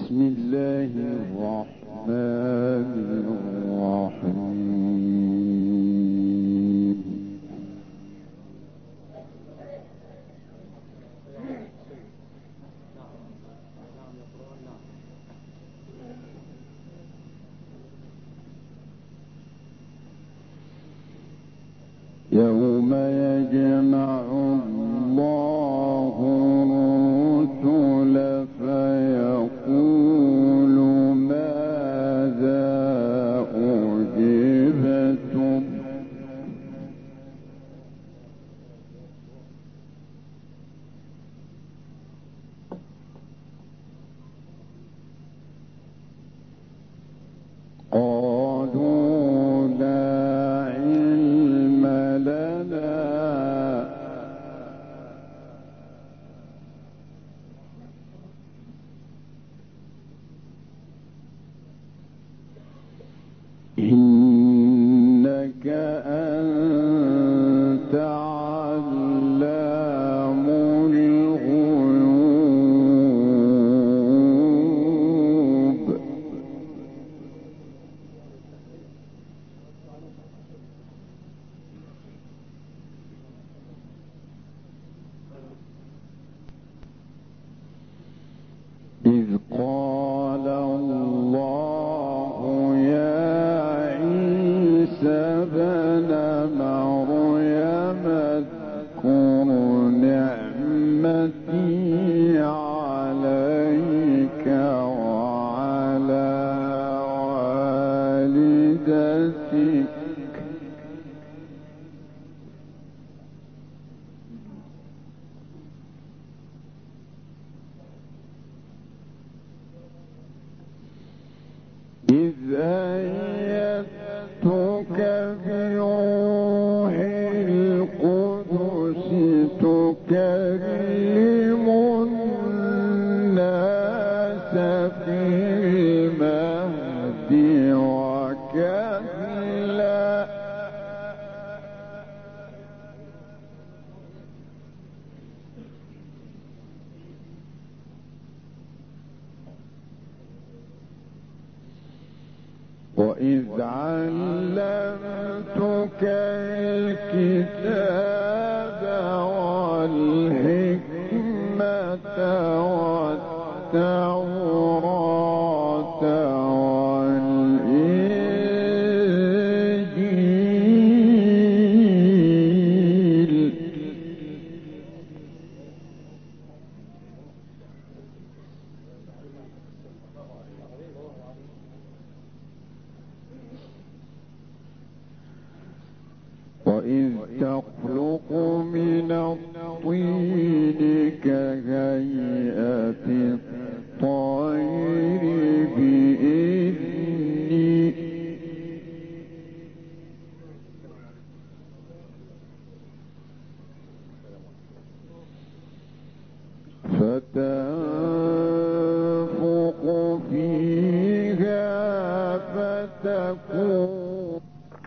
بسم الله الرحمن الرحيم. يوم يجمع الله الرسل فيقول ماذا أجبتم قالوا لا علم لنا إنك أنت علام الغيوب إذ قال الله يا عيسى ابن مريم اذكر نعمتي عليك وعلى والدتك إذ أيدتك بروح القدس تكلم الناس في المهد وكهلا وإذ علمتك الكتاب والحكمة والتوراة والإنجيل وإذ تخلق من الطين كهيئة الطير بإذني فتنفخ فيها فتكون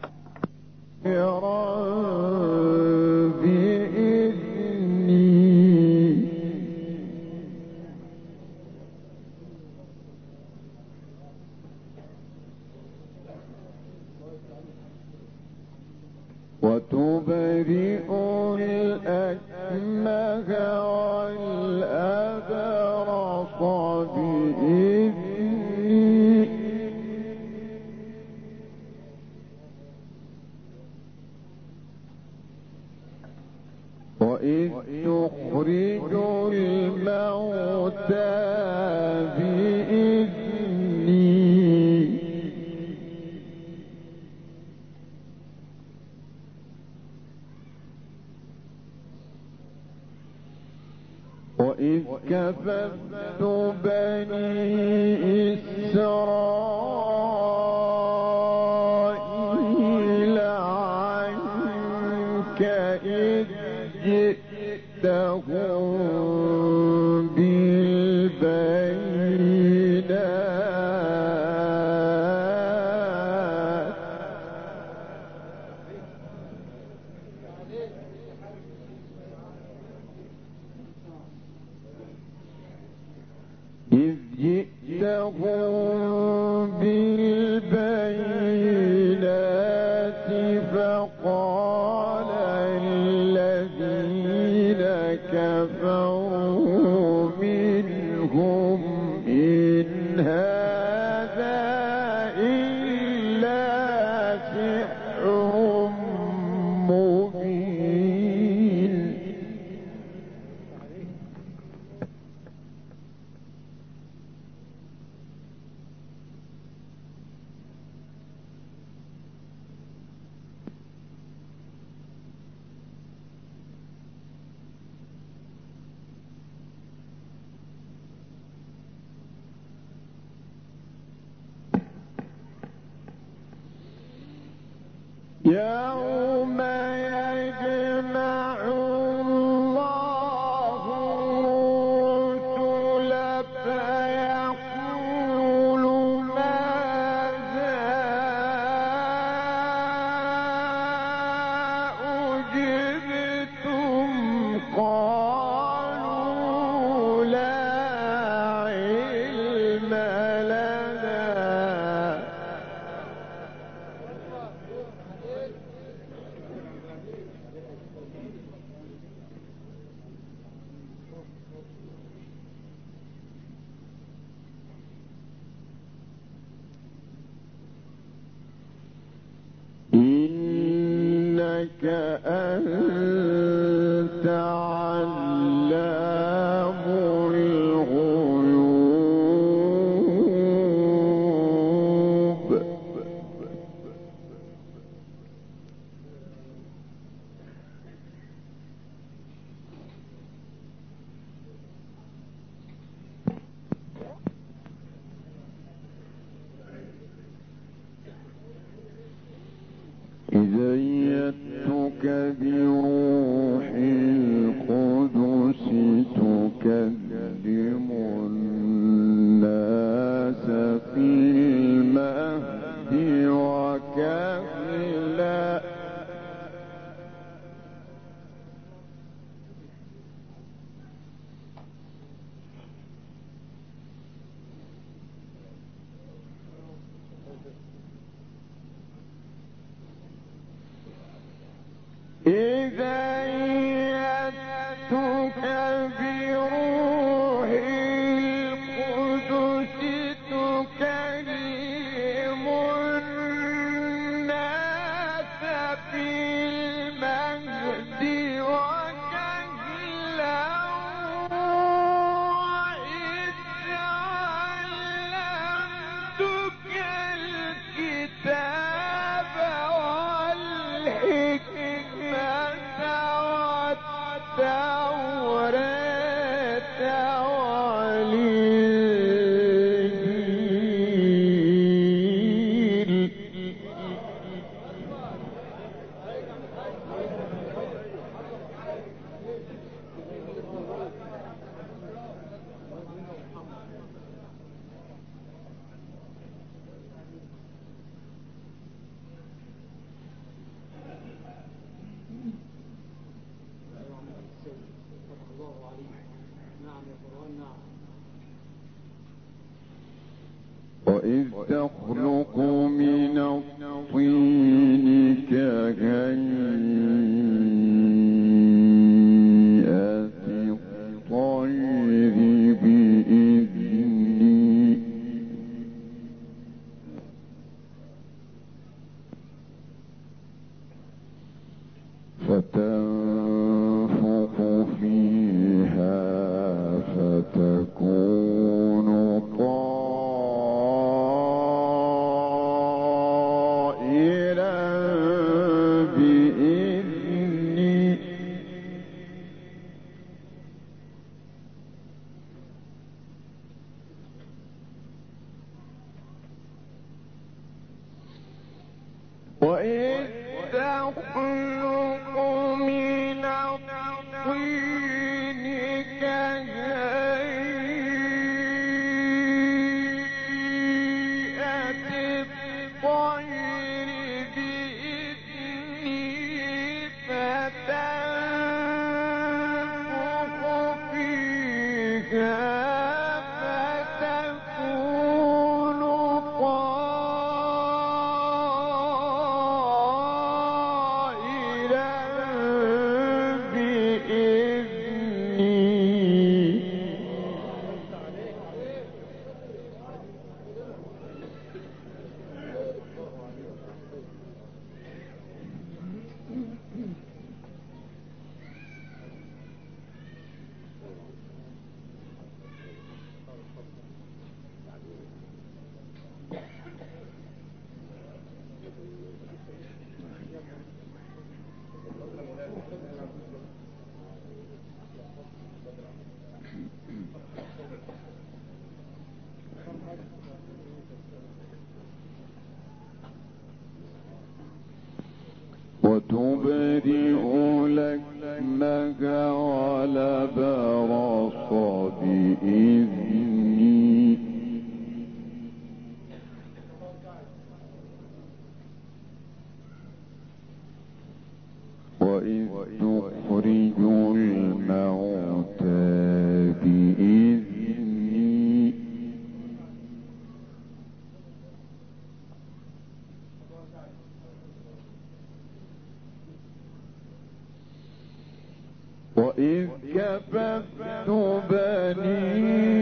بإذني وتبرئ الأكمه والأبرص بإذني وإذ تخرج الموتى بإذني وإذ كففت بني إسرائيل عنك إذ جئتهم بالبينات إذ جئتهم يوم يجمع الله الرسل فيقول ماذا أجبتم قالوا لا علم لنا إنك أنت علام الغيوب إذ أيدتك بروح القدس تكلم الناس في المهد وكهلا إذا أيدتك بروح القدس تكلم الناس في المهد وكهلا وإذ علمتك الكتاب والحكمة والتوراة والإنجيل وإذ تخلق من الطين كهيئة الطير بإذني فتنفخ فيها فتكون طائرا بإذني وإذ تخلق من الطين كهيئة الطير بإذني فتنفخ فيها فتكون طائرا بإذني اسمك ولا برص بإذني وإذ تخرج الموتى بإذني وإذ كففت بني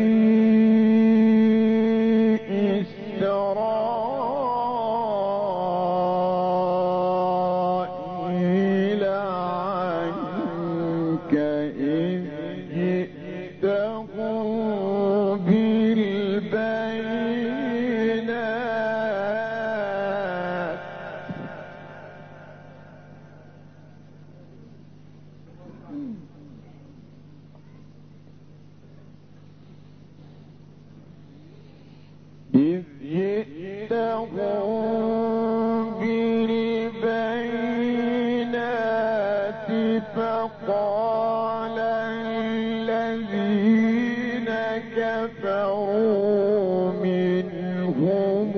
إسرائيل عنك إذ جئتهم بالبينات إذ جئتهم بالبينات فقال الذين كفروا منهم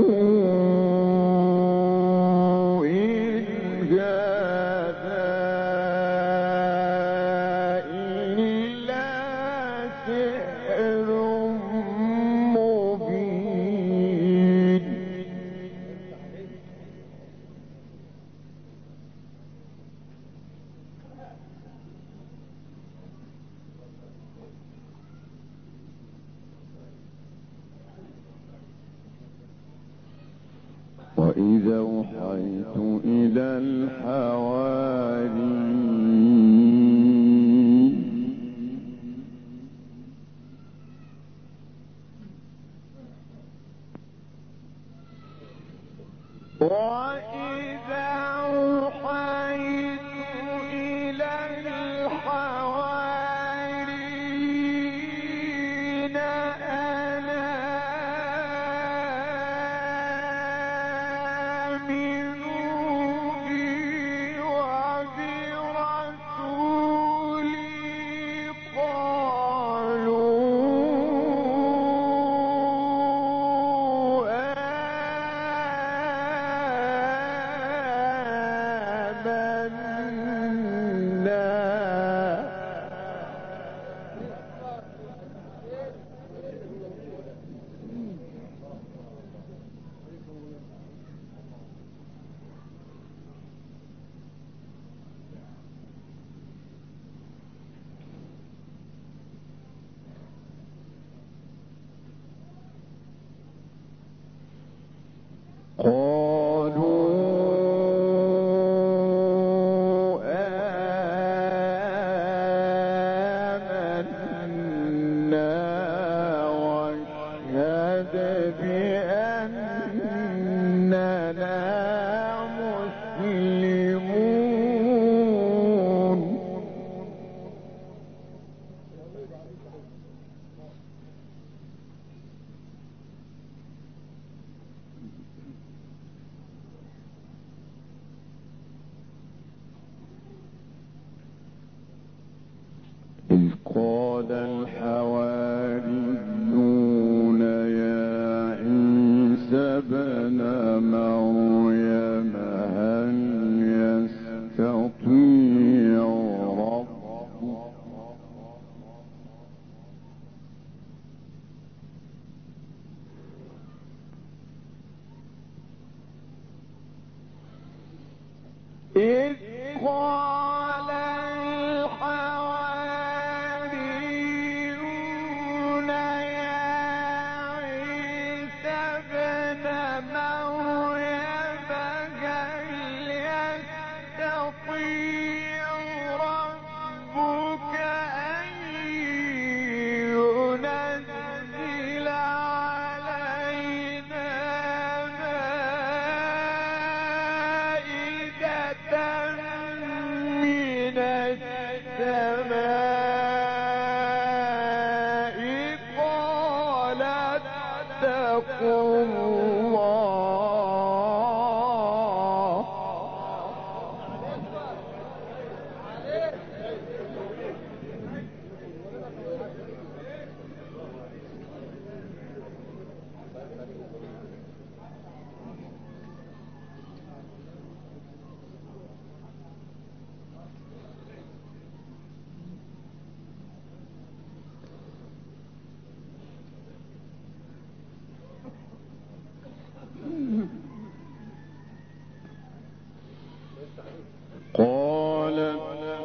إن هذا إلا سحر مبين وإذا أوحيت إلى الحواريين وإذا أوحيت إلى الحواريين أن آمنوا بي وبرسولي قالوا آمنا واشهد بأننا مسلمون إذ قال الحواريون يا عيسى ابن مريم هل يستطيع ربك إذ قال الحواريون يا عيسى ابن مريم هل يستطيع ربك أن ينزل علينا مائدة من السماء قال اتقوا الله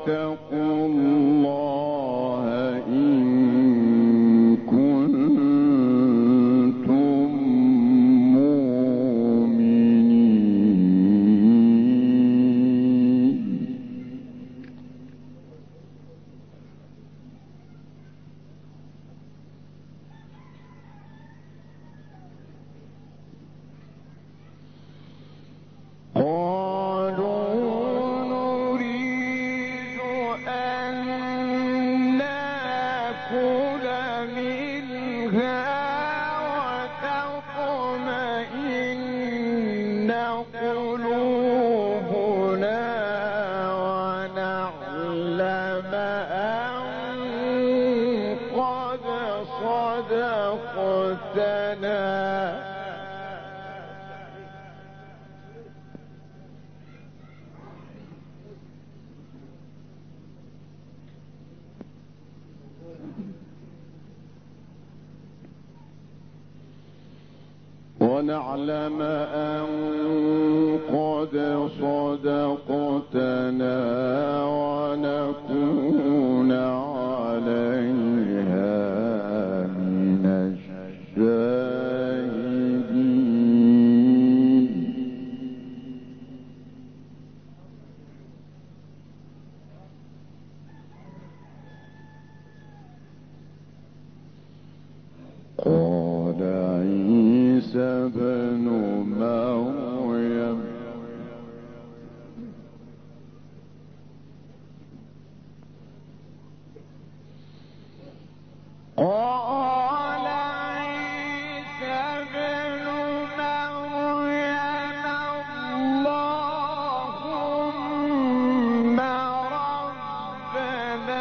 واتقوا الله إن كنتم مؤمنين. ونعلم أن قد صدقتنا ونكون عليها من الشاهدين. قال عيسى ابن مريم اللهم ربنا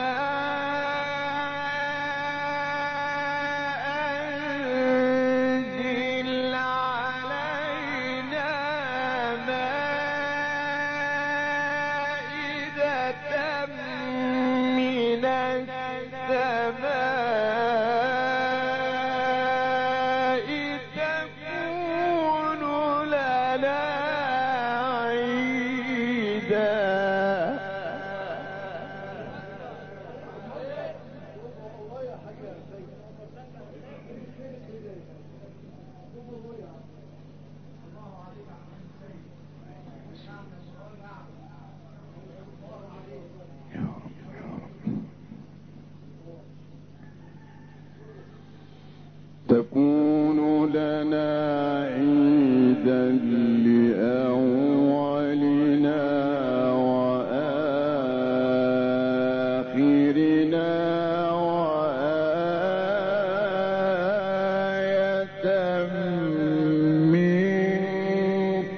أنزل علينا مائدة من السماء تكون لنا عيدا. تكون لنا عيدا لأولنا وآخرنا وآية منك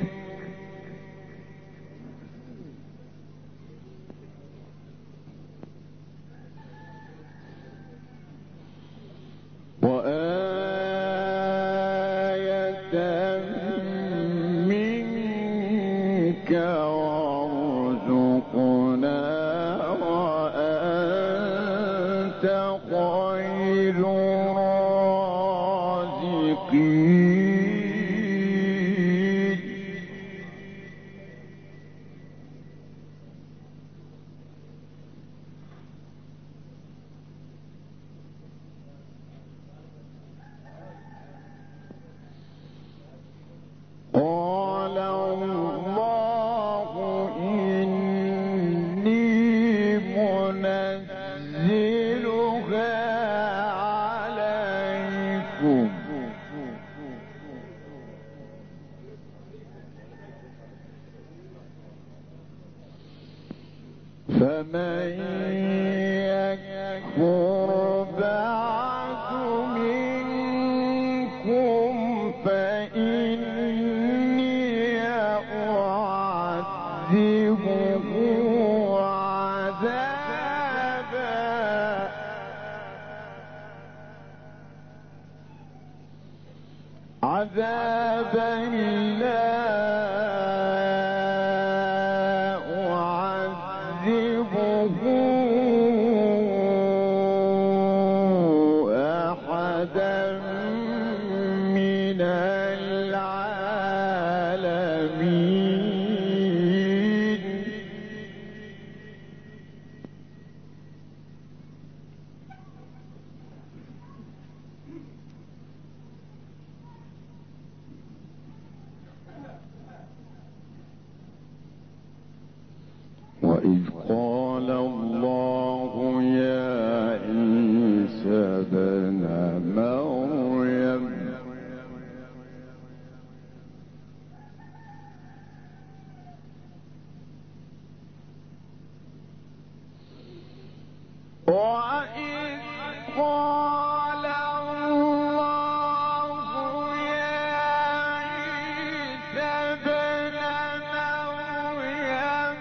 وارزقنا وأنت خير الرازقين. قال الله إني منزلها عليكم فمن يكفر بعد منكم فإني أعذبه عذابا لا أعذبه أحدا من العالمين. وإذ قال الله يا عيسى ابن مريم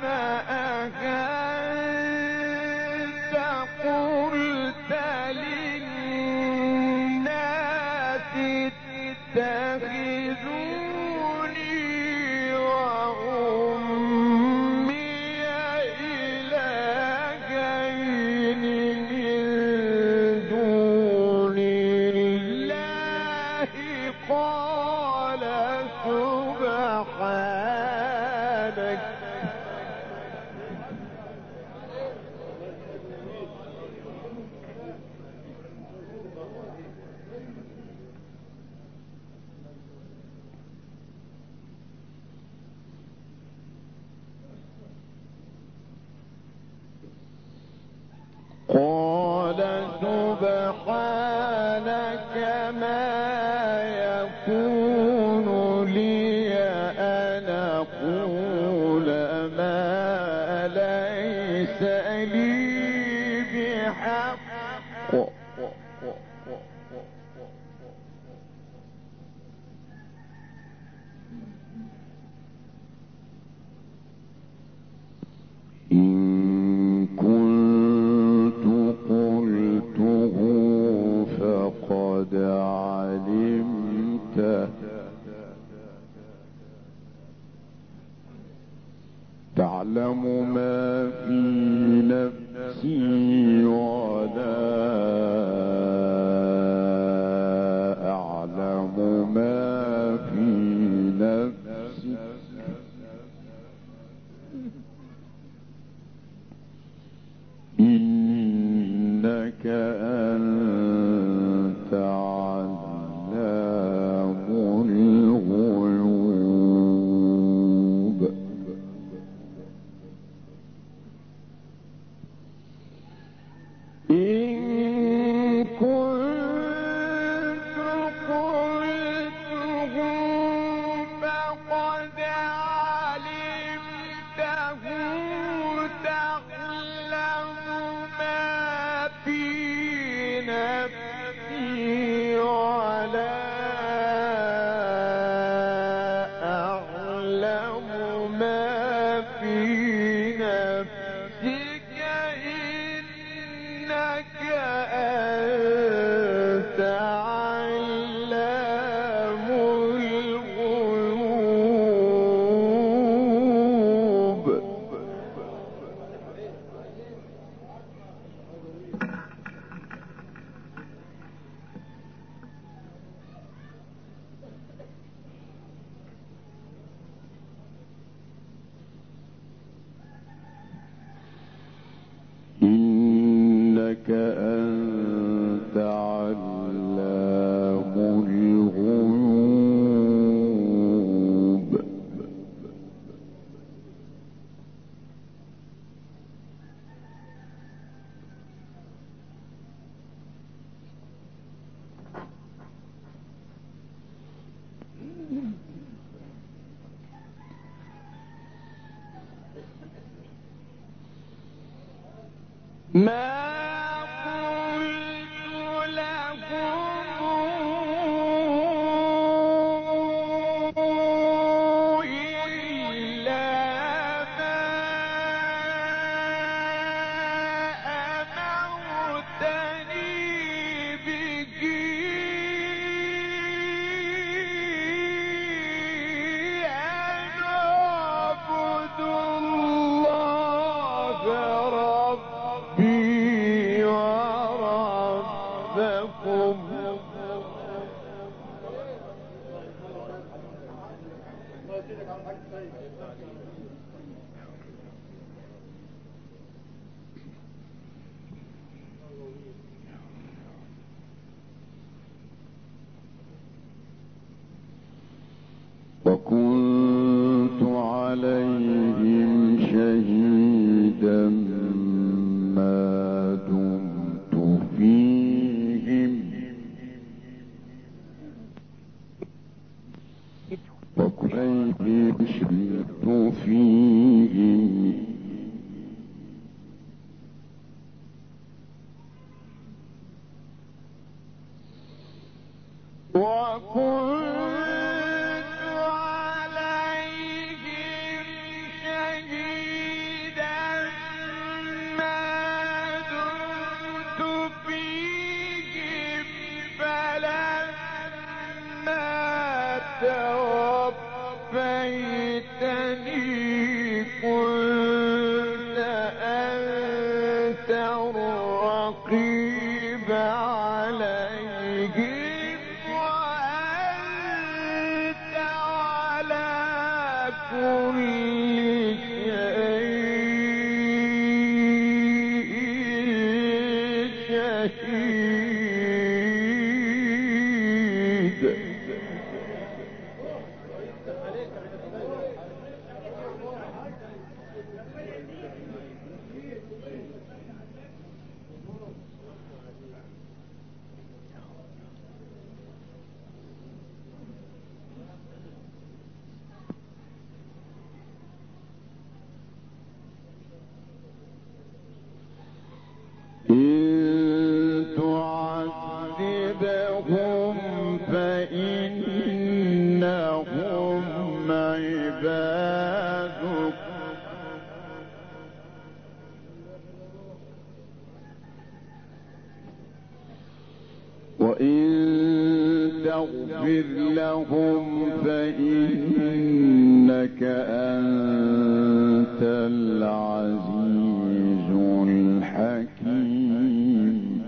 أأنت قلت للناس اتخذوني وأمي إلهين من دون الله قال سبحانك قال سبحانك ما يكون لي أن أقول ما ليس لي بحق إن كنت قلته فقد علمته تعلم ما في نفسي ولا أعلم ما في نفسي إنك أنت علام الغيوب إن كنت قلته فقد علمته تعلم ما في نفسي ولا أعلم ما في نفسك إنك أنت علام الغيوب إنك أنت علام الغيوب ما قلت لهم إلا ما أمرتني به أن أعبد الله ربي وربكم وكنت عليهم شهيدا ما دمت فيهم وكنت شهدت فيهم وكنت عليهم شهيدا ما دمت فيهم فلما توفيتني كنت أنت الرقيب عليهم وأنت على كل شيء شهيد. إن تعذبهم فإنهم عبادك وإن تغفر لهم فإنك أنت العزيز الحكيم.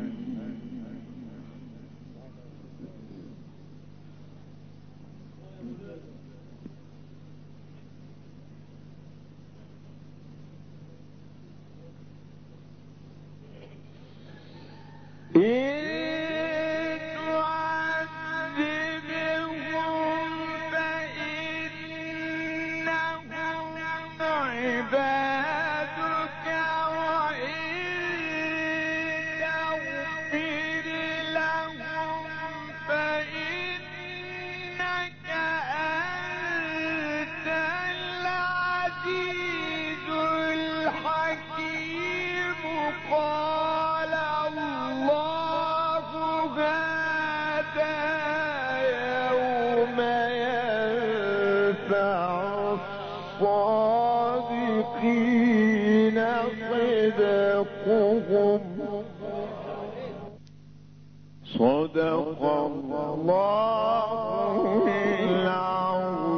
قال الله هذا يوم ينفع الصادقين صدقهم صدق الله العظيم.